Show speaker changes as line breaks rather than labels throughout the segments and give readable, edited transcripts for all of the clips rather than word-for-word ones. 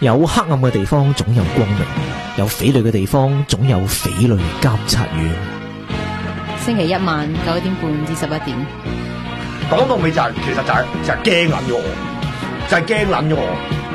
有黑暗嘅地方總有光明，有匪類嘅地方總有匪類監察員。
星期一晚9點半至11點。
講到尾就係、其實就係驚撚咗我，就係驚撚咗我。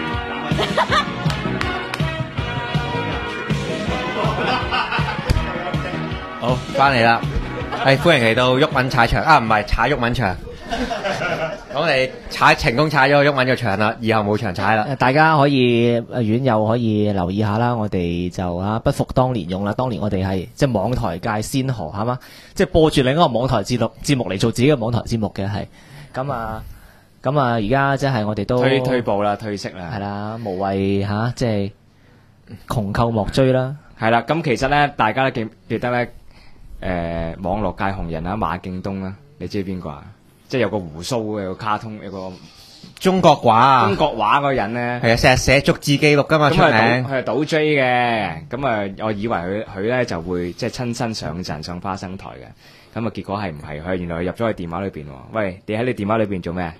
好，翻嚟啦！歡迎嚟到毓民踩場啊，唔係踩毓民場。我哋成功踩咗毓民嘅場啦，以後冇場踩啦。
大家可以院友可以留意下啦，我哋就不復當年勇啦。當年我哋係即係網台界先河係嘛，即係播住另一個網台節目嚟做自己嘅網台節目嘅係。咁啊，而家即係我哋都
退步啦，退色啦，
係啦，無謂即係窮寇莫追啦。
係啦，咁其實咧，大家都記得咧，網絡界紅人啊，馬敬東啦，你知邊個啊？即係有個鬍鬚嘅，有個卡通，有個中國畫嗰個人咧，係啊，成日寫逐字記錄噶嘛，出名。佢係賭 J 嘅，咁啊，我以為佢咧就會即係親身上陣上花生台嘅，咁啊，結果係唔係？佢原來入咗去電話裏邊。喂，你喺你電話裏邊做咩？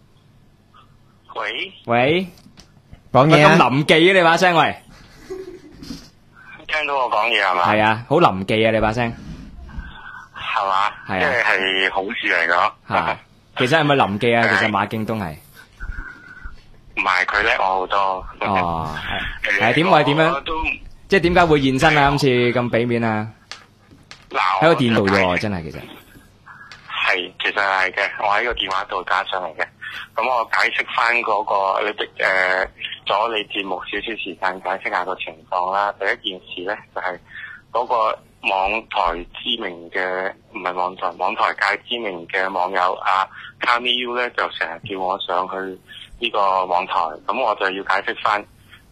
喂，講嘢啊！咁臨記啊，你把聲喂，
聽到我講嘢係嘛？
係啊，好臨記啊，你把聲。
係嘛？
係啊，
即係好事嚟㗎。
係，其實係咪臨記啊？其實馬敬東係，
唔係佢叻我好多。
哦，係點會點樣？即係點解會現身啊？今次咁俾面啊？喺個電度啫，真係其實。
係，其實係嘅。我喺個電話度打上嚟嘅。咁我解釋翻嗰個你咗你節目少少時間解釋下個情況啦。第一件事咧就係嗰個網台知名嘅，唔係網台界知名嘅網友阿 Kamiu 咧，就成日叫我上去呢個網台，咁我就要解釋翻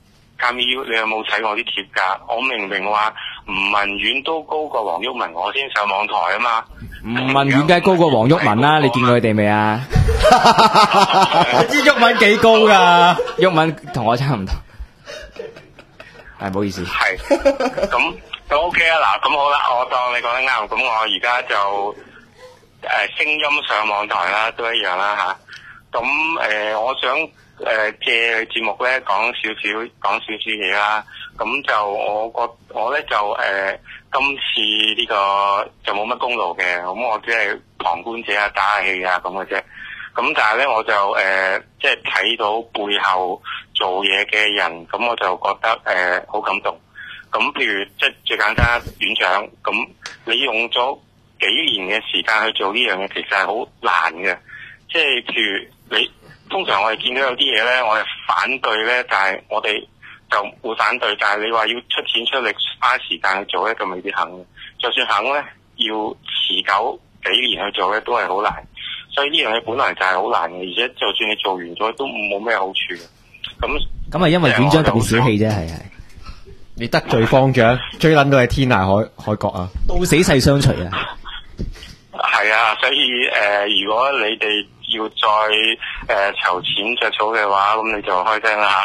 Kamiu， 你有冇睇我啲貼㗎？我明明話吳文遠都高過黃毓民，我先上網台啊嘛。
吳文遠梗係高過黃毓民啦，你見過佢哋未啊？你知毓民幾高㗎？毓民同我差唔多。唔好意思。
係。咁 OK 啊，嗱，咁好啦，我當你講得啱，咁我而家就聲音上網台啦，都一樣啦吓。咁我想借節目咧講少少嘢啦。咁就我咧就今次呢個就冇乜功勞嘅，咁我只係旁觀者啊，打下氣啊咁嘅啫。咁但係咧我就即係睇到背後做嘢嘅人，咁我就覺得好感動。咁譬如即係最簡單，院長，咁你用咗幾年嘅時間去做呢樣嘢，其實係好難嘅。即係譬如你通常我哋見到有啲嘢咧，我係反對咧，但係我哋就會反對，但係你話要出錢出力花時間去做咧，就未必肯。就算肯咧，要持久幾年去做咧，都係好難。所以呢樣嘢本來就係好難嘅，而且就算你做完咗，都冇咩好處嘅。咁
係因為院長特別小氣啫，係。
你得罪方丈，追撚到係天涯海角啊！
到死世相隨啊！
係啊，所以如果你哋要再籌錢着草嘅話，咁你就開聲啦。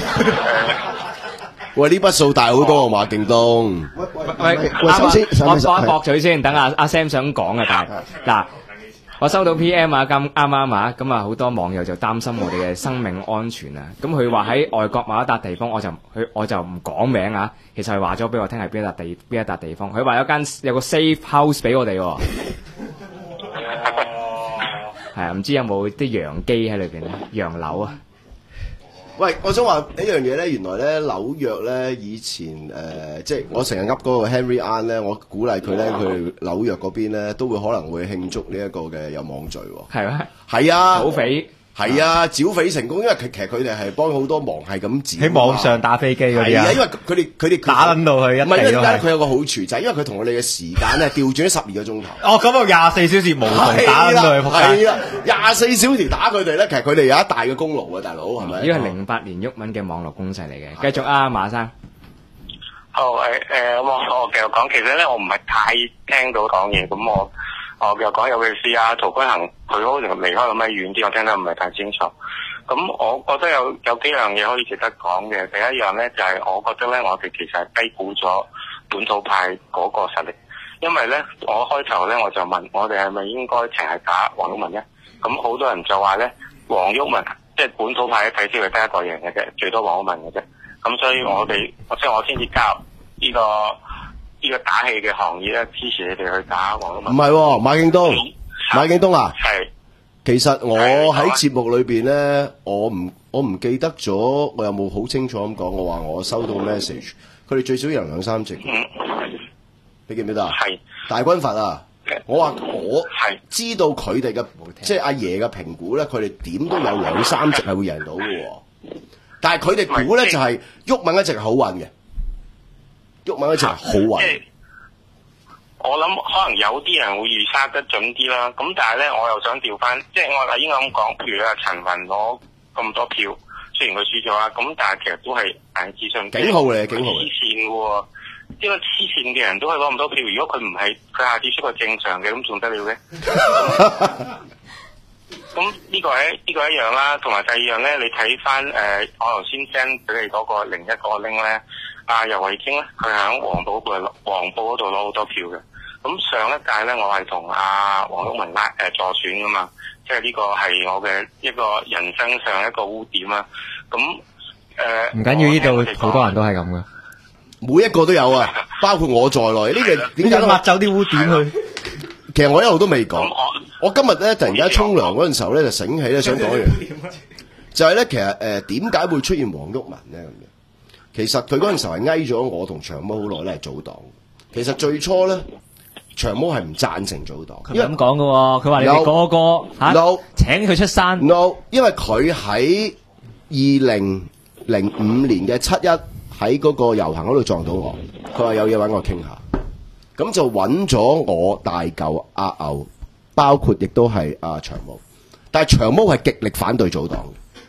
喂，呢筆數大好多啊，馬敬東。
喂，首先我駁嘴先，等阿 Sam 想講嘅，但係嗱。我收到 PM 啊，啱啊，咁啊好多網友就擔心我哋嘅生命安全啊。咁佢話喺外國某一笪地方，我就唔講名啊。其實佢話咗俾我聽係邊一笪地方。佢話有個 safe house 俾我哋喎。係啊，唔知有冇啲洋機喺裏邊咧？洋樓啊！
喂，我想話一樣嘢咧，原來咧紐約咧以前即係我成日噏嗰個 Henry An 咧，我鼓勵佢咧，佢紐約嗰邊咧都會可能會慶祝呢一個嘅有網聚喎。
係咩？
係啊，
土匪
係啊，剿匪成功，因為其實佢哋係幫好多忙，係咁剿
喺網上打飛機嗰啲啊。
係啊，因為佢哋打撚到佢一地都係。唔係，因為佢有個好處就係因為佢同我哋嘅時間咧調轉咗12個鐘頭。
哦，咁我24小時無縫打撚到佢仆街。
係啦，24小時打佢哋咧，其實佢哋有一大嘅功勞啊，大佬係咪？
呢個係08年毓民嘅網絡攻勢嚟嘅。繼續啊，馬生。
好我繼續講，其實咧我唔係太聽到講嘢，咁我繼續講，尤其是陶君行，佢好似離開咁樣遠啲，我聽得唔係太清楚。咁我覺得有幾樣嘢可以值得講嘅。第一樣咧就係我覺得咧，我哋其實係低估咗本土派嗰個實力。因為咧，我開頭咧我就問我哋係咪應該淨係打黃毓民咧？咁好多人就話咧，黃毓民即係本土派嘅睇先係得一個贏嘅啫，最多黃毓民嘅啫。 咁所以我先至加入呢個打氣嘅行業咧，支持你哋去打黃毓民。
唔係喎，馬敬東啊，
係。
其實我喺節目裏邊咧，我唔記得咗，我有冇好清楚咁講？我話我收到 message， 佢哋最少有兩三席。你記唔記得啊？係大軍閥啊！我話我知道佢哋嘅即係阿爺嘅評估咧，佢哋點都有兩三席係會贏到嘅喎。但係佢哋估咧就係毓民一直係好運嘅，毓民一直係好運。
我諗可能有啲人會預測得準啲啦，咁但係咧我又想調翻，即係我應該咁講，譬如咧陳雲攞咁多票，雖然佢輸咗啦，咁但係其實都係大致上
警號嚟，警號。
黐線嘅喎，呢個黐線嘅人都可以攞咁多票，如果佢唔係，佢下次出個正常嘅，咁仲得了嘅？咁呢個係一樣啦，同埋第二樣咧，你睇翻我頭先 send 俾你嗰個另一個 link 咧，阿游蕙禎咧，佢喺黃埔嗰度攞好多票嘅。咁上一屆咧，我係同阿黃毓民助選噶嘛，即係呢個係我嘅一個人生上一個污點啦。咁
唔緊要，呢度好多人都係咁嘅，
每一個都有啊，包括我在內。呢個點解
抹走啲污點去？
其實我一路都未講。我今日咧突然間沖涼嗰陣時候咧就醒起咧，想講一樣嘢，就係咧其實點解會出現黃毓民咧咁樣？其實佢嗰陣時候係翳咗我同長毛好耐咧係組黨。其實最初咧。長毛係唔贊成組黨，
因為咁講嘅喎，佢話你哋個個請佢出山。
No， 因為佢喺2005年嘅7·1喺嗰個遊行嗰度撞到我，佢話有嘢揾我傾下，咁就揾咗我大嚿阿牛，包括亦都係阿長毛，但係長毛係極力反對組黨，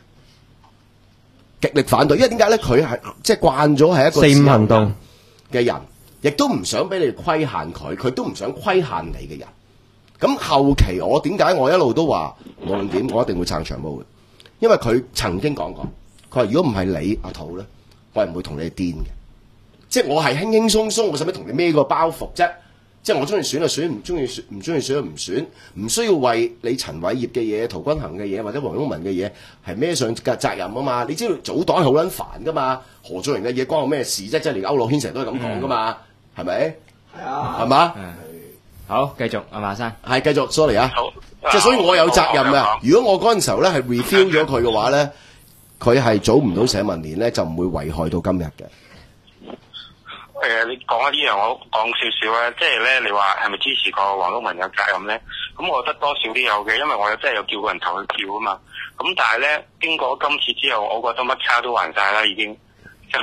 極力反對，因為點解咧？佢係即係慣咗係一個4·5行動嘅人。亦都唔想俾你規限佢，佢都唔想規限你嘅人。咁後期我點解我一路都話無論點，我一定會撐長毛嘅，因為佢曾經講過，佢話如果唔係你阿土咧，我係唔會同你癲嘅。即係我係輕輕鬆鬆，我使乜同你孭個包袱啫？即係我中意選就選，唔中意選就唔選，唔需要為你陳偉業嘅嘢、陶君行嘅嘢或者黃毓民嘅嘢係孭上責任啊嘛！你知道組黨係好撚煩噶嘛？何俊仁嘅嘢關我咩事啫？即係連區諾軒成日都係咁講噶嘛？係咪？係啊，係嘛？
好，繼續阿馬生，
係繼續 ，sorry 啊，即係所以我有責任啊！如果我嗰陣時候咧係 refill 咗佢嘅話咧，佢係組唔到社民連咧，就唔會危害到今日嘅。
你講呢樣我講少少咧，即係咧你話係咪支持過黃毓民有責任咧？咁我覺得多少都有嘅，因為我真係有叫過人投佢票啊嘛。咁但係咧經過今次之後，我覺得乜差都還晒啦，已經就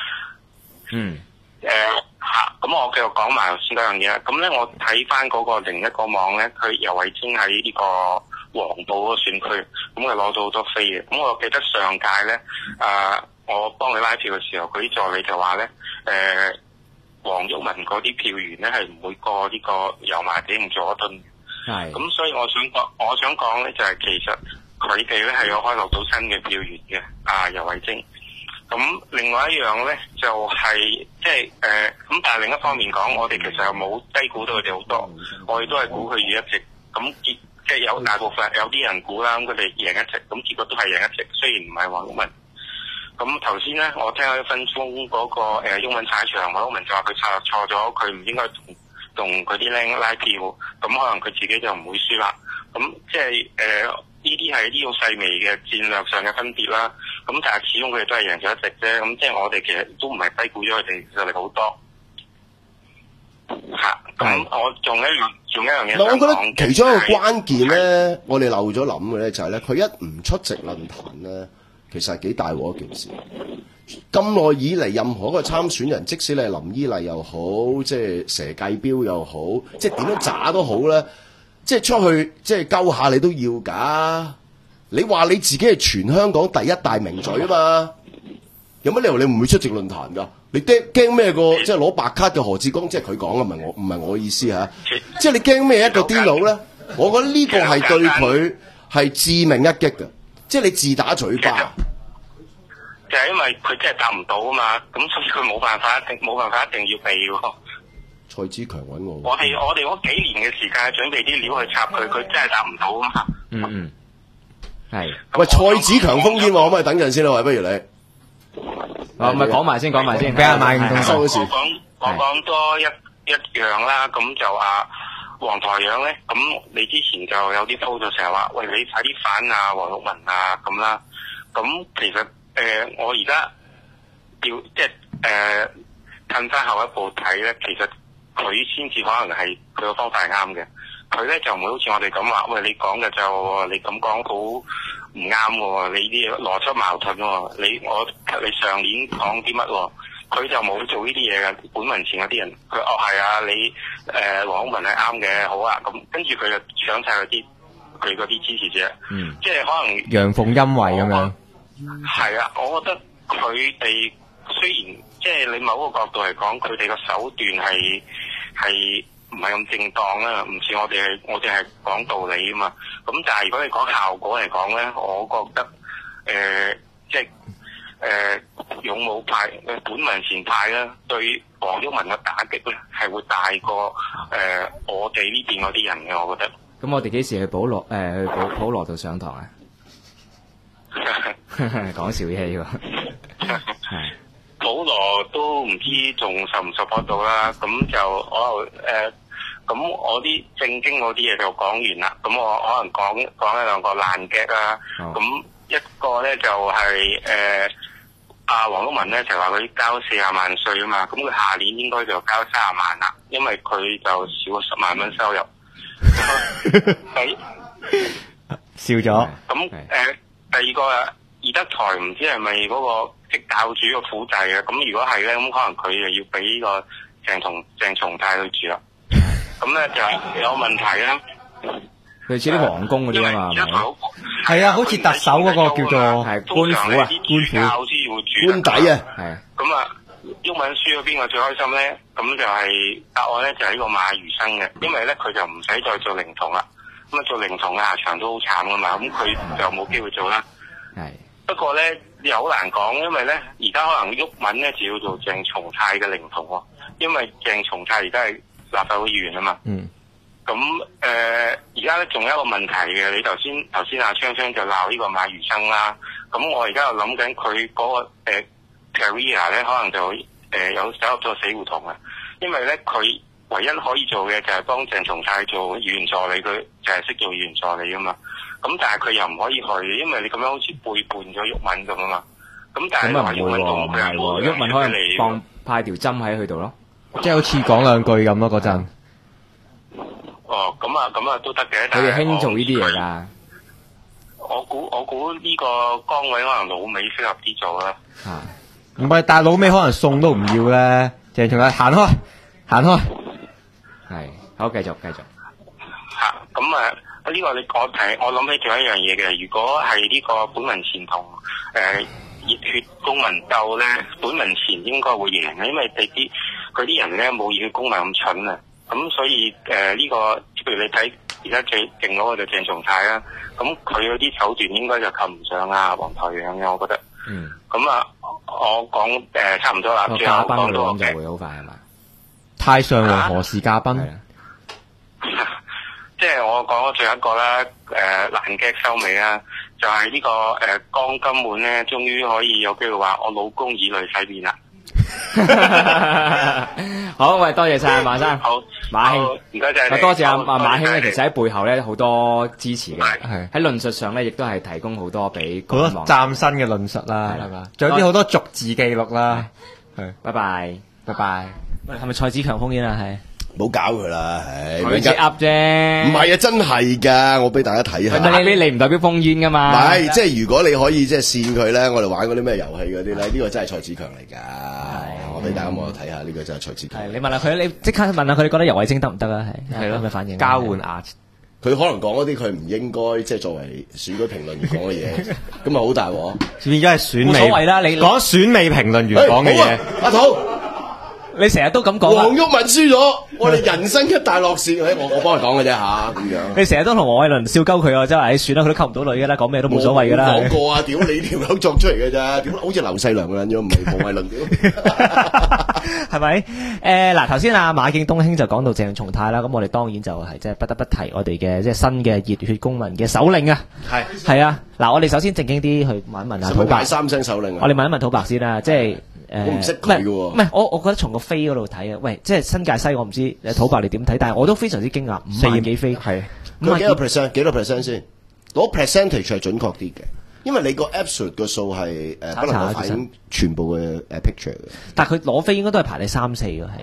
咁我繼續講埋頭先嗰樣嘢。咁咧我睇翻嗰個另一個網咧，佢游蕙禎喺呢個黃埔嗰個選區，咁佢攞到好多飛嘅。咁我記得上屆咧，我幫佢拉票嘅時候，佢啲助理就話咧，黃毓民嗰啲票源咧係唔會過呢個油麻地同佐敦。係。咁所以我想講咧，就係其實佢哋咧係有開落到新嘅票源嘅。游蕙禎。咁另外一樣咧就係即係咁，但係另一方面講，我哋其實又冇低估到佢哋好多，我哋都係估佢預一席。咁即係有大部分有啲人估啦，咁佢哋贏一席，咁結果都係贏一席，雖然唔係黃毓民。咁頭先咧，我聽咗1分鐘嗰個毓民踩場，黃毓民就話佢策略錯咗，佢唔應該同佢啲僆拉票，咁可能佢自己就唔會輸啦。咁即係呢啲係啲好細微嘅戰略上嘅分別啦。咁但係始終佢哋都係贏咗一席啫。咁即係我哋其實都唔係低估咗佢哋實力好多。咁我仲一樣嘢。
我覺得其中一個關鍵咧，我哋漏咗諗嘅咧就係咧，佢一唔出席論壇咧，其實係幾大鑊一件事。咁耐以嚟，任何一個參選人，即使你係林依麗又好，即係佘繼標又好，即係點樣渣都好咧，即係出去即係鳩下你都要㗎。你話你自己係全香港第一大名嘴啊嘛，有乜理由你唔會出席論壇㗎？你驚咩個即係攞白卡嘅何志光，即係佢講嘅，唔係我意思嚇。即係你驚咩一個癲佬咧？我覺得呢個係對佢係致命一擊嘅，即係你自打嘴巴。
就係因為佢真係答唔到啊嘛，咁所以佢冇辦法一定要避喎。
蔡子強揾我。
我哋嗰幾年嘅時間準備啲料去插佢，佢真係答唔到啊嘛。
係。喂，蔡子強烽煙喎，可唔可以等陣先啦？喂，不如你。
唔係講埋先，
俾阿馬敬東
收市。
我講多一樣啦，咁就黃台仰咧，咁你之前就有啲鋪就成日話，喂，你快啲反啊黃毓民啊咁啦，咁其實我而家即係褪翻後一步睇咧，其實佢先至可能係佢個方法係啱嘅，佢咧就唔會好似我哋咁話，喂，你講嘅就你咁講好唔啱喎，你啲邏輯矛盾喎，你上年講啲乜喎？佢就冇做呢啲嘢嘅，本民前嗰啲人，佢係啊，你黃毓民係啱嘅，好啊，咁跟住佢就搶晒佢嗰啲支持者，即係可能
陽奉陰違咁樣。
係啊，我覺得佢哋雖然即係你某個角度嚟講，佢哋個手段係唔係咁正當啦，唔似我哋係講道理啊嘛。咁但係如果你講效果嚟講咧，我覺得即係勇武派本民前派咧，對黃毓民嘅打擊咧係會大過我哋呢邊嗰啲人嘅，我覺得。
咁我哋幾時去普羅度上堂啊？講笑嘢喎。
普羅都唔知仲受唔受得到啦，咁就咁我啲正經嗰啲嘢就講完啦，咁我可能講一兩個爛 gag 啦，咁一個咧就係黃毓民咧就話佢交40萬稅啊嘛，咁佢下年應該就交30萬啦，因為佢就少10萬蚊收入。
笑咗。
咁第二個義德台唔知係咪嗰個即教主個府邸啊？咁如果係咧，咁可能佢就要俾呢個鄭松泰去住啦。咁咧就係有問題啦。
類似啲皇宮嗰啲啊嘛，係咪？
係啊，好似特首嗰個叫做
係官府啊，
官邸啊，
係。
咁毓民輸咗邊個最開心咧？咁就係答案咧，就係呢個馬餘生嘅，因為咧佢就唔使再做靈童啦。咁做靈童嘅下場都好慘噶嘛，咁佢就冇機會做啦。
係。
不過咧又好難講，因為咧而家可能毓民咧就要做鄭松泰嘅靈童喎，因為鄭松泰而家係立法會議員啊嘛。嗯。咁而家咧仲有一個問題嘅，你頭先阿昌昌就鬧呢個馬餘生啦。咁我而家又諗緊佢嗰個career 咧，可能就有走入咗死胡同啊。因為咧佢唯一可以做嘅就係幫鄭松泰做議員助理，佢就係識做議員助理噶嘛。咁但係佢又唔可以去，因為你咁樣好似背叛咗毓民咁啊嘛。咁但係
咁啊唔會喎，唔係喎，毓民可能派條針喺佢度咯，
即係好似講兩句咁咯嗰陣。
哦，咁啊都得嘅。
佢哋興做呢啲嘢㗎。
我估呢個崗位可能老美適合啲做啦。
唔係，但係老美可能送都唔要咧。鄭松泰行開。
係，好繼續。
咁呢個我諗起仲有一樣嘢嘅，如果係呢個本民前同熱血公民鬥咧，本民前應該會贏嘅，因為佢啲人咧冇熱血公民咁蠢啊。咁所以呢個，譬如你睇而家最勁嗰個就鄭松泰啦，咁佢嗰啲手段應該就及唔上黃台仰嘅，我覺得。嗯。咁我講差唔多啦，最後講到
就會好快係嘛？
太上皇何時駕崩？
即係我講咗最後一個啦，爛 gag 收尾啦，就係呢個江金滿咧，終於可以有機會話我老公以淚洗面啦。
好，喂，多謝晒馬生。好，馬兄，
唔該晒。
多謝阿馬兄咧，其實喺背後咧好多支持嘅，係喺論述上咧，亦都係提供好多俾
好多嶄新嘅論述啦，係嘛？仲有啲好多逐字記錄啦。係，
拜拜。
喂，係咪蔡子強封煙啊？係。
唔好搞佢啦，
佢只噏啫。
唔係啊，真係㗎，我俾大家睇下。
你唔代表封煙㗎嘛？
唔係，即係如果你可以即係扇佢咧，我哋玩嗰啲咩遊戲嗰啲咧，呢個真係蔡子強嚟㗎。我俾大家望睇下，呢個真係蔡子強。
你問下佢，你即刻問下佢，你覺得游蕙禎得唔得啊？係咯，咩反應？
交換牙。
佢可能講嗰啲佢唔應該即係作為選舉評論員講嘅嘢，咁啊好大鑊。
變咗係選美。
冇所謂啦，你
講選美評論員講嘅嘢。
阿土。
你成日都咁講啊
黃毓民輸咗，我哋人生一大樂事。我幫佢講嘅啫吓，咁樣。
你成日都同黃偉倫笑鳩佢啊，真係算啦，佢都溝唔到女嘅啦，講咩都冇所謂嘅啦。
講過啊，屌你條友作出嚟嘅咋？點好似劉細良咁樣，唔係黃偉倫屌。
係咪？嗱，頭先阿馬敬東兄就講到鄭松泰啦，咁我哋當然就係即係不得不提我哋嘅即係新嘅熱血公民嘅首領啊。係啊，嗱，我哋首先正經啲去問一問啊，土白
三聲首領啊。
我哋問一問土白先啦，即係
我唔識佢嘅喎。
唔係，我覺得從個飛嗰度睇啊，喂，即係新界西我唔知土白你點睇，但係我都非常之驚訝，5萬幾飛係
佢幾多 percent？幾多 percent 先？攞 percentage 係準確啲嘅。因為你個 absolute 個數係不能夠反映全部嘅picture 嘅，
但係佢攞飛應該都係排你3、4嘅，係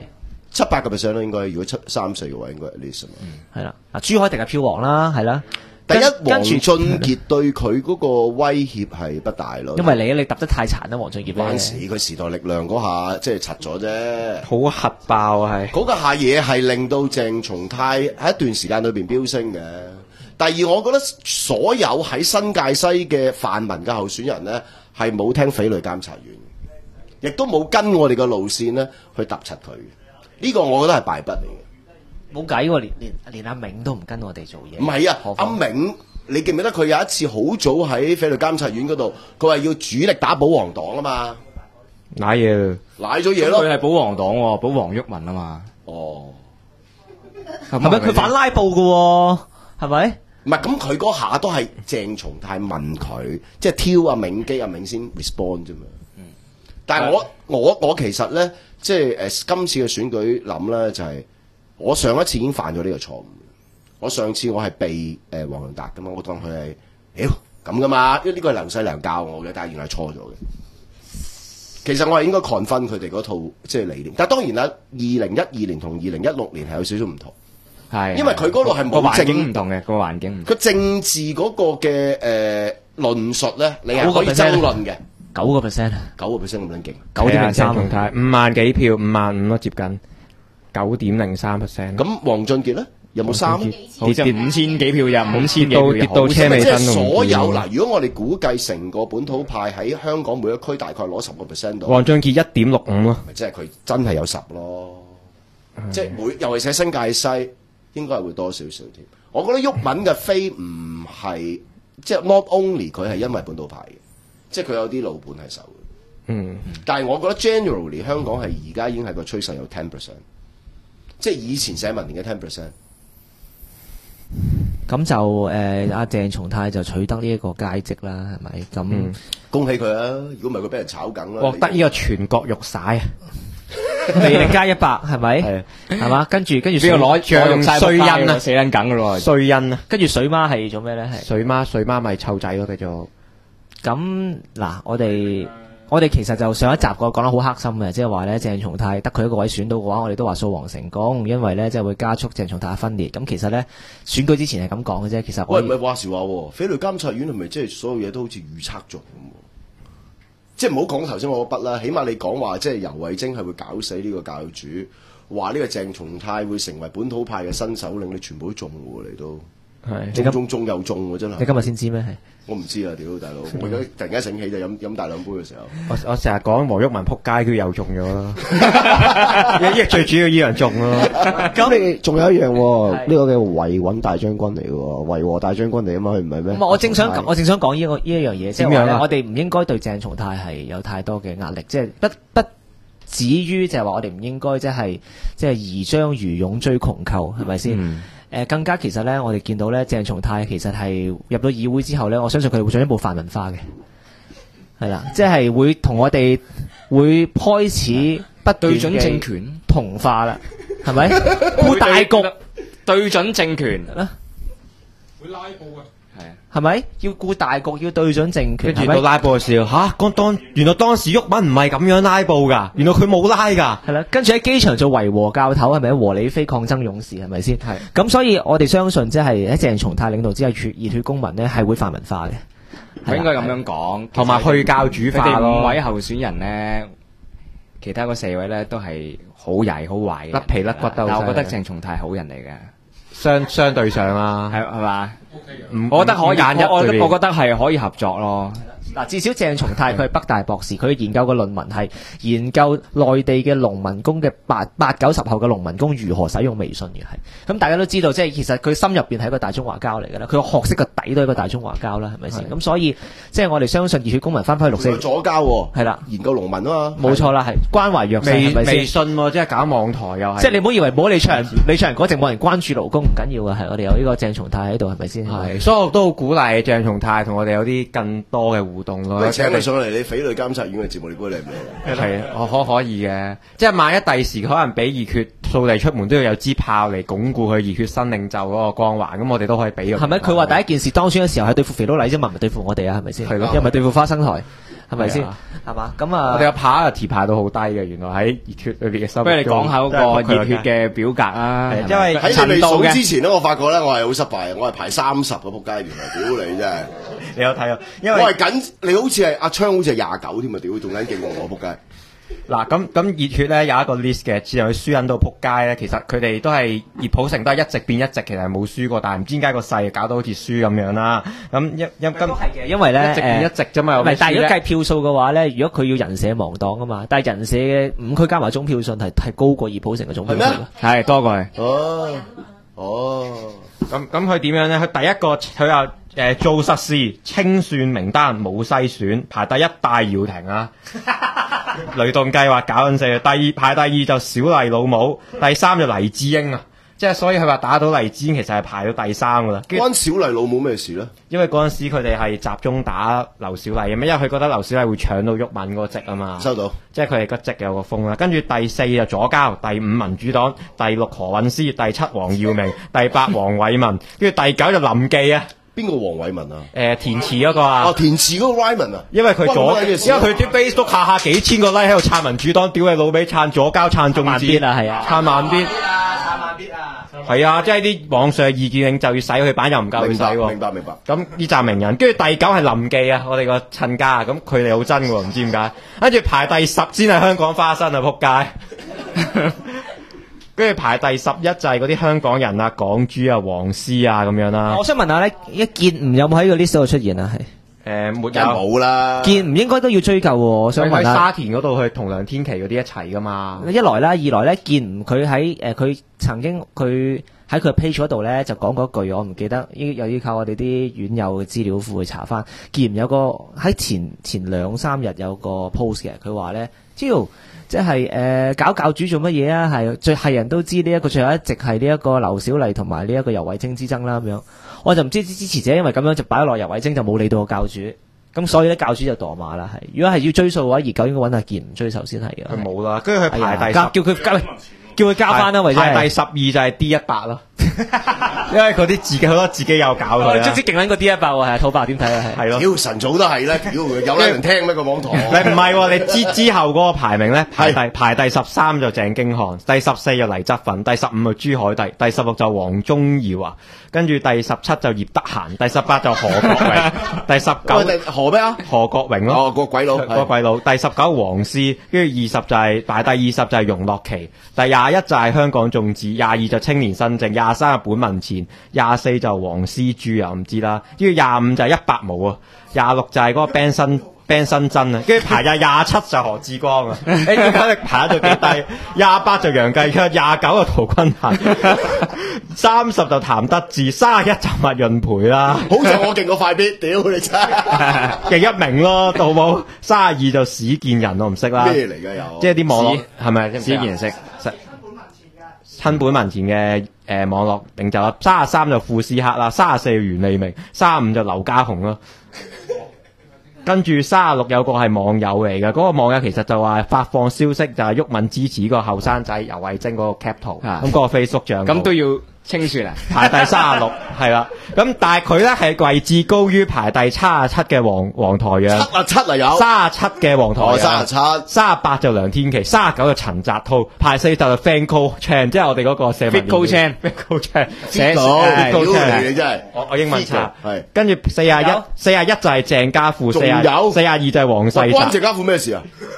7-8% 啦，應該如果3、4嘅話，應該 at least
係啦。嗱，朱凱迪係票王啦，係啦。
第一，黃俊傑對佢嗰個威脅係不大咯，因
為你揼得太殘啦，黃俊傑
嗰陣時佢時代力量嗰下即係柒咗啫，
好核爆啊係。
嗰個下嘢係令到鄭松泰喺一段時間裏邊飆升嘅。第二，我覺得所有喺新界西嘅泛民嘅候選人呢，係冇聽匪類監察院，亦都冇跟我哋嘅路線呢去揼柒佢。呢個我覺得係敗筆嚟嘅。
冇計喎，連阿銘都唔跟我哋做嘢。
唔係啊，阿銘，你記唔記得佢有一次好早喺匪類監察院嗰度，佢話要主力打保皇黨啊嘛，
賴嘢，
賴咗嘢咯。
佢係保皇黨喎，保皇毓民啊嘛。
哦，
係咪佢反拉布嘅喎？係咪？
唔係，咁佢嗰下都係鄭松泰問佢，即係挑阿銘基，阿銘先 respond 啫嘛。但係我其實咧，即係今次嘅選舉諗咧，就係我上一次已經犯咗呢個錯誤。我上次我係被黃洋達噶嘛，我當佢係屌咁噶嘛，因為呢個係梁世良教我嘅，但係原來係錯咗嘅。其實我係應該 confirm 佢哋嗰套即係理念，但係當然啦，2012年同2016年係有少少唔同。係，因為佢嗰度係冇
環境唔同嘅，個環境唔同。
個政治嗰個嘅論述咧，你係可以爭論嘅。
9%，9%
咁撚勁
，9.3%，5萬幾票，55000咯，接近9.03%。
咁黃俊傑咧有冇3？
好似5000幾票咋，5000幾票
跌到車尾燈。
即係所有嗱，如果我哋估計成個本土派喺香港每一區大概攞10%度。
黃俊傑1.65咯，
咪即係佢真係有10咯。即係尤其是喺新界西。應該係會多少少添，我覺得毓民嘅飛唔係即係 not only 佢係因為本土派嘅，即係佢有啲老本係受嘅。但係我覺得 generally 香港係而家已經係個趨勢有10%，即係以前社民連嘅10%。
咁就阿鄭松泰就取得呢一個佳績啦，係咪？咁
恭喜佢啊！如果唔係佢俾人炒梗啦，
獲得呢個全國玉璽啊！
魅力加100係咪？係嘛？跟住邊
個攞獎？衰恩啊，
死撚梗噶咯！
衰恩啊！
跟住水媽係做咩咧？係
水媽咪湊仔咯，繼續。
咁嗱，我哋其實就上一集講得好黑心嘅，即係話咧鄭松泰得佢一個位選到嘅話，我哋都話掃黃成功，因為咧即係會加速鄭松泰嘅分裂。咁其實咧選舉之前係咁講嘅啫。其實
喂，唔係話時話喎，匪類監察院係咪即係所有嘢都好似預測咗咁？即係唔好講頭先我嗰筆啦，起碼你講話即係游蕙禎係會搞死呢個教育主，話呢個鄭松泰會成為本土派嘅新首領，你全部都中喎，你都係中又中喎，真係。
你今日先知咩？係
我唔知啊，屌大佬！我而家突然間醒起就飲大兩杯嘅時候，
我成日講黃毓民撲街，佢又中咗啦。最主要依樣中咯。
咁你仲有一樣呢個嘅維穩大將軍嚟嘅，維和大將軍嚟啊嘛，佢唔係咩？
我正想講呢一樣嘢，即係話我哋唔應該對鄭松泰係有太多嘅壓力，即係不至於就係話我哋唔應該即係宜將魚勇追窮寇，係咪先？更加其實咧，我哋見到咧，鄭松泰其實係入到議會之後咧，我相信佢哋會進一步泛文化嘅，係啦，即係會同我哋會開始不斷
對準政權
同化啦，係咪？顧大局，
對準政權
啦，
會拉布嘅。
係咪要顧大局，要對準政權？
跟住到拉布嘅時候，原來當時毓民唔係咁樣拉布㗎，原來佢冇拉㗎。
係啦，跟住喺機場做維和教頭，係咪？和理非抗爭勇士，係咪先？係。咁所以我哋相信，即係喺鄭松泰領導之下，熱血公民呢係會泛文化嘅。
佢應該咁樣講，
同埋去教主化咯。
佢哋5位候選人呢，其他嗰4位呢都係好曳好壞嘅，
甩皮甩骨都。
但我覺得鄭松泰係好人嚟嘅。
相對上啊，
係嘛？
我覺得可以揀一，
我覺得係可以合作咯。
嗱，至少鄭松泰佢係北大博士，佢研究嘅論文係研究內地嘅農民工嘅八九十後嘅農民工如何使用微信嘅係。咁大家都知道，即係其實佢心入邊係一個大中華膠嚟㗎啦，佢學識個底都係一個大中華膠啦，係咪先？咁所以即係我哋相信熱血公民翻返去64
左膠喎，
係啦，
研究農民啊嘛，
冇錯啦，係關懷弱勢係咪先？
微信喎，即係搞網台又係。
即係你唔好以為冇你唱人嗰陣冇人關注勞工唔緊要嘅，係我哋有呢個鄭松泰喺度，係咪先？
係，所以我都好鼓勵鄭松泰同我哋有啲更多嘅互動咯。
喂，請你上嚟你匪類監察院嘅節目，你估你唔嚟？
係，我可以嘅，即係萬一第時可能俾熱血掃地出門都要有支炮嚟鞏固佢熱血新領袖嗰個光環，咁我哋都可以俾。
係咪？佢話第一件事當選嘅時候係對付肥佬黎啫嘛，唔係對付我哋啊，係咪先？
係咯，
又唔係對付花生台，係咪先？係嘛？咁啊，
我哋有排到好低嘅，原來喺熱血裏邊嘅收。
不如你講下嗰個熱血嘅表格啊，
因為
喺你未數之前咧，我發覺咧我係好失敗，我係排30個仆街，原來屌你真係。
你有睇啊？因為
我係緊，你好似係阿昌，好似係29添啊！屌，仲緊勁過我仆街。
嗱，咁熱血咧有一個 list 嘅，自從佢輸緊到仆街咧，其實佢哋都係熱普城都係一直變一直，其實係冇輸過，但係唔知點解個勢搞到好似輸咁樣啦。咁都
係嘅，因為咧
一直變一直啫嘛。
唔係，但係如果計票數嘅話咧，如果佢要人社亡黨啊嘛，但係人社嘅5區加埋總票數係高過熱普城嘅總票數，
係多過佢。
哦，
咁佢點樣咧？佢第一個佢話做實事，清算名單冇篩選，排第一戴耀廷啊，雷動計劃搞緊死，排第二就小麗老母，第3就黎智英啊。即係所以佢話打到黎智英其實係排到第3噶啦。
關小麗老母咩事咧？
因為嗰陣時佢哋係集中打劉小麗嘅咩，因為佢覺得劉小麗會搶到毓民嗰個職啊嘛。
收到，
即係佢哋個職有個風啦。跟住第4就左膠，第5民主黨，第6何韻詩，第7黃耀明，第8黃偉文，跟住第9就林記啊。
邊個黃偉文啊？
填詞嗰個啊。
哦，填詞嗰個 Ryman 啊。
因為佢啲 Facebook 下幾千個 like 喺度撐民主黨，屌你老味撐左膠撐中資
啊，係啊，
撐慢啲。係啊，即係啲網上意見領袖要洗佢版又唔夠佢洗喎。
明白。
咁呢站名人，跟住第9係林記啊，我哋個親家，咁佢哋好真喎，唔知點解。跟住排第10先係香港花生啊，仆街。跟住排第11就係嗰啲香港人啊，港豬啊、黃絲啊咁樣啦。
我想問下咧，一健吾有冇喺個 list 度出現啊？係。
沒有
冇啦，
健吾應該都要追究喎。我想問下，
喺沙田嗰度去同梁天琦嗰啲一齊噶嘛？
一來啦，二來咧，健吾佢喺佢曾經佢喺佢 page 嗰度咧就講嗰句，我唔記得，又要靠我哋啲院友嘅資料庫去查翻。健吾有個喺前2-3日有個 post 嘅，佢話咧，即係搞教主做乜嘢啊？係人都知呢一個最後一直係呢一個劉小麗同埋呢一個游蕙禎之爭啦咁樣。我就唔知支持者因為咁樣就擺落游蕙禎就冇理到個教主，咁所以咧教主就墮馬啦。係如果係要追數嘅話，熱狗應該揾阿健吾追仇先係嘅。
佢冇啦，跟住佢排第10，
叫佢加翻啦，或者
排第12就係 D100 咯。因為佢啲好多自己有搞佢啦。
總之勁撚過 D100 喎，係土爆點睇啊？係
咯。
屌晨早都係啦，屌有人聽咩個網台？
你唔係喎，你之後嗰個排名咧，排第13就鄭經翰，第14就黎則奮，第15就朱凱廸，第16就黃宗耀啊，跟住第17就葉德嫻，第18就何國榮，第19
何咩啊？
何國榮咯。
哦，個鬼佬，
第19黃絲，跟住20就係排第20就係容樂琪，第21就係香港眾志，22就青年新政，23係本民前，24就黃絲豬啊，唔知啦，跟住25就係100毛啊，26就係嗰個 Ben 新真啊，跟住排27就何志光啊，你睇你排到幾低？28就楊繼昌，29就陶君行，30就譚德志，31就麥潤培啦。
好在我勁過快必，屌你真係
勁一名咯，好冇？32就史建仁我唔識啦，
咩嚟㗎又？
即係啲網絡係咪？
史建仁識。
親本民前嘅網絡領袖啦，33就庫斯克啦，34就袁利明，35就劉家雄啦。跟住36有個係網友嚟嘅，嗰個網友其實就話發放消息就係毓民支持個後生仔游蕙禎嗰個 cap 圖，咁嗰個 Facebook 賬號
咁都要清算啊，
排第36係啦，咁但係佢咧係位置高於排第77嘅黃台仰
，77啊有
37嘅黃台仰
，37
38就梁天琦，39就陳澤濤，排4就 Fanco Chan， 即係我哋嗰個社民連
Fanco Chan，
寫到你真係
我英文差，係跟住41就係鄭家富，42就係黃世澤，
關鄭家富咩事啊？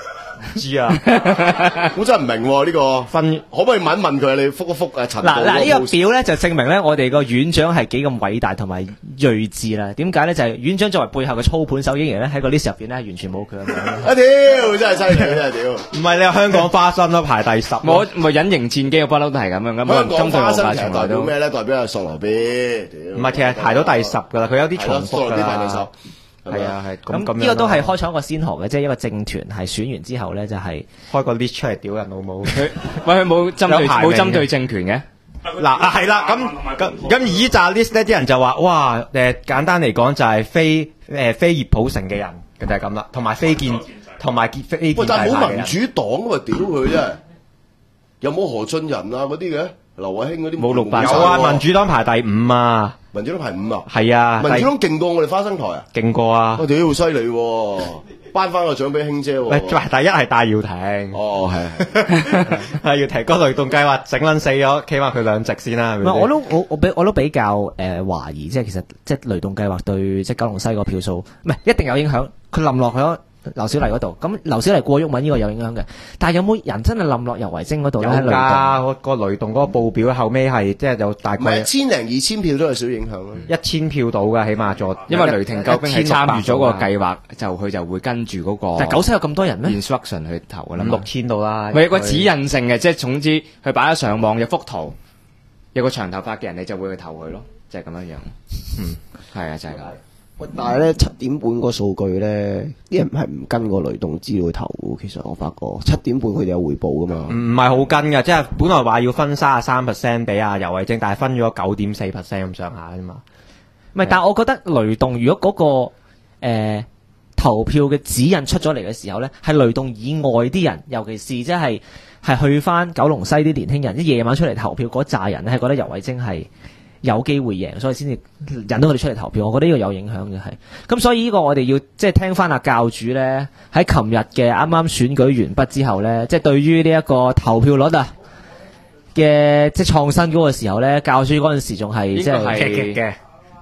知啊，
我真係唔明喎呢個
分
可唔可以問一問佢？你覆一覆啊陳
嗱呢個
個
表咧就證明咧我哋個院長係幾咁偉大同埋睿智啦。點解咧？就係院長作為背後嘅操盤手，竟然咧喺個 list 入邊咧完全冇佢嘅名。
啊屌！真係犀利，真係屌！
唔係你話香港花生咯，排第10。
我咪隱形戰機，我不嬲都係咁樣噶。
香港花生其實
從來都
代表咩咧？代表係索羅比。
唔係，其實排到第10噶啦，佢有啲重複㗎
索羅比排第10
啦。。係啊，係咁
咁呢個都係開創一個先河嘅，即係一個政團係選完之後咧就係
開個 list 出嚟屌人老母。
喂，佢冇針對
有排名嘅
冇針對政權嘅。
嗱係啦，咁而依扎 list 咧，啲人就話哇簡單嚟講就係非葉普成嘅人，就係咁啦，同埋非建
喂，
制
但係冇
派嘅人。
民主黨喎，屌佢真係！有冇何俊仁啊嗰啲嘅？劉慧卿嗰啲
冇680
有啊，民主黨排第5啊，
民主黨排5啊，
係啊，
民主黨勁過我哋花生台啊！
勁過啊
我。屌好犀利喎，頒翻個獎俾卿姐喎。
喂，第一係戴耀廷，
哦係，
戴耀廷個雷動計劃整撚死咗，企埋佢2席先啦。係咪先
唔係我都比較懷疑，即係其實即係雷動計劃對即係九龍西個票數，唔係一定有影響。佢冧落咗劉小麗嗰度，咁劉小麗過鬱文呢個有影響嘅，但係有冇人真係冧落游蕙禎嗰度咧？
有
喺雷動
㗎，個雷動嗰個報表後尾係即係有大
唔係
概
1000零2000票都有少影響咯。
1000票到㗎，起碼做，
因為雷霆救兵係參與咗個計
劃，
劃，佢就會跟住嗰個
但係九西有咁多人咩？
instruction 去投㗎啦嘛。
5000到啦。
咪有個指引性嘅，即係總之佢擺咗上網有幅圖，有個長頭髮嘅人，你就會去投佢咯，就係咁樣樣。
嗯，
係啊，就係咁。
喂，但係咧7點半個數據咧，啲人係唔跟個雷動資料去投嘅。其實我發覺7點半佢哋有回報噶嘛。
唔係好跟㗎，即係本來話要分33%俾阿游蕙禎，但係分咗9.4% 咁上下啫嘛。
唔係，但係我覺得雷動如果嗰個投票嘅指引出咗嚟嘅時候咧，係雷動以外啲人，尤其是即係去翻九龍西啲年輕人，即夜晚出嚟投票嗰扎人咧，係覺得游蕙禎係有機會贏，所以先至引到佢哋出嚟投票。我覺得呢個有影響嘅係，咁所以呢個我哋要即係聽翻阿教主咧喺琴日嘅啱啱選舉完畢之後咧，即係對於呢一個投票率啊嘅即係創新嗰個時候咧，教主嗰陣時仲係即係
激嘅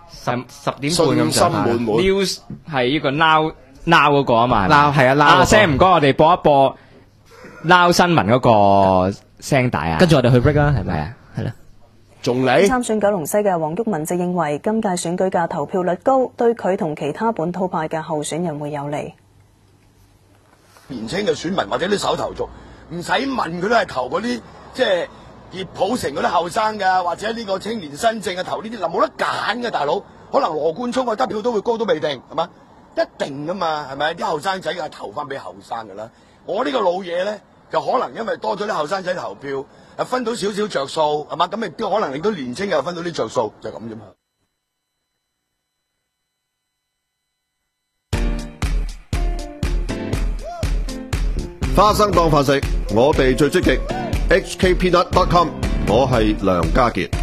10點半咁
信心
上下。
滿滿。
News 係呢個 now 嗰個啊嘛。
撈係啊，撈
阿 Sam 唔該，我哋播一播 now 新聞嗰個聲帶啊。
跟住我哋去 break 啦，係咪
係啊？
係啦。
仲嚟？
參選九龍西嘅黃毓民就認為，今屆選舉嘅投票率高，對佢同其他本土派嘅候選人會有利。
年青嘅選民或者啲手頭族，唔使問佢都係投嗰啲即係葉普成嗰啲後生㗎，或者呢個青年新政嘅投呢啲，嗱冇得揀嘅大佬，可能羅冠聰嘅得票都會高都未定，係嘛？一定㗎嘛，係咪？啲後生仔梗係投翻俾後生㗎啦。我呢個老嘢咧，就可能因為多咗啲後生仔投票，分到少少着數，係嘛？咁亦都可能令到年青又分到啲着數，就係咁啫嘛。
花生當飯食，我哋最積極。HKpeanut.com，我係梁家傑。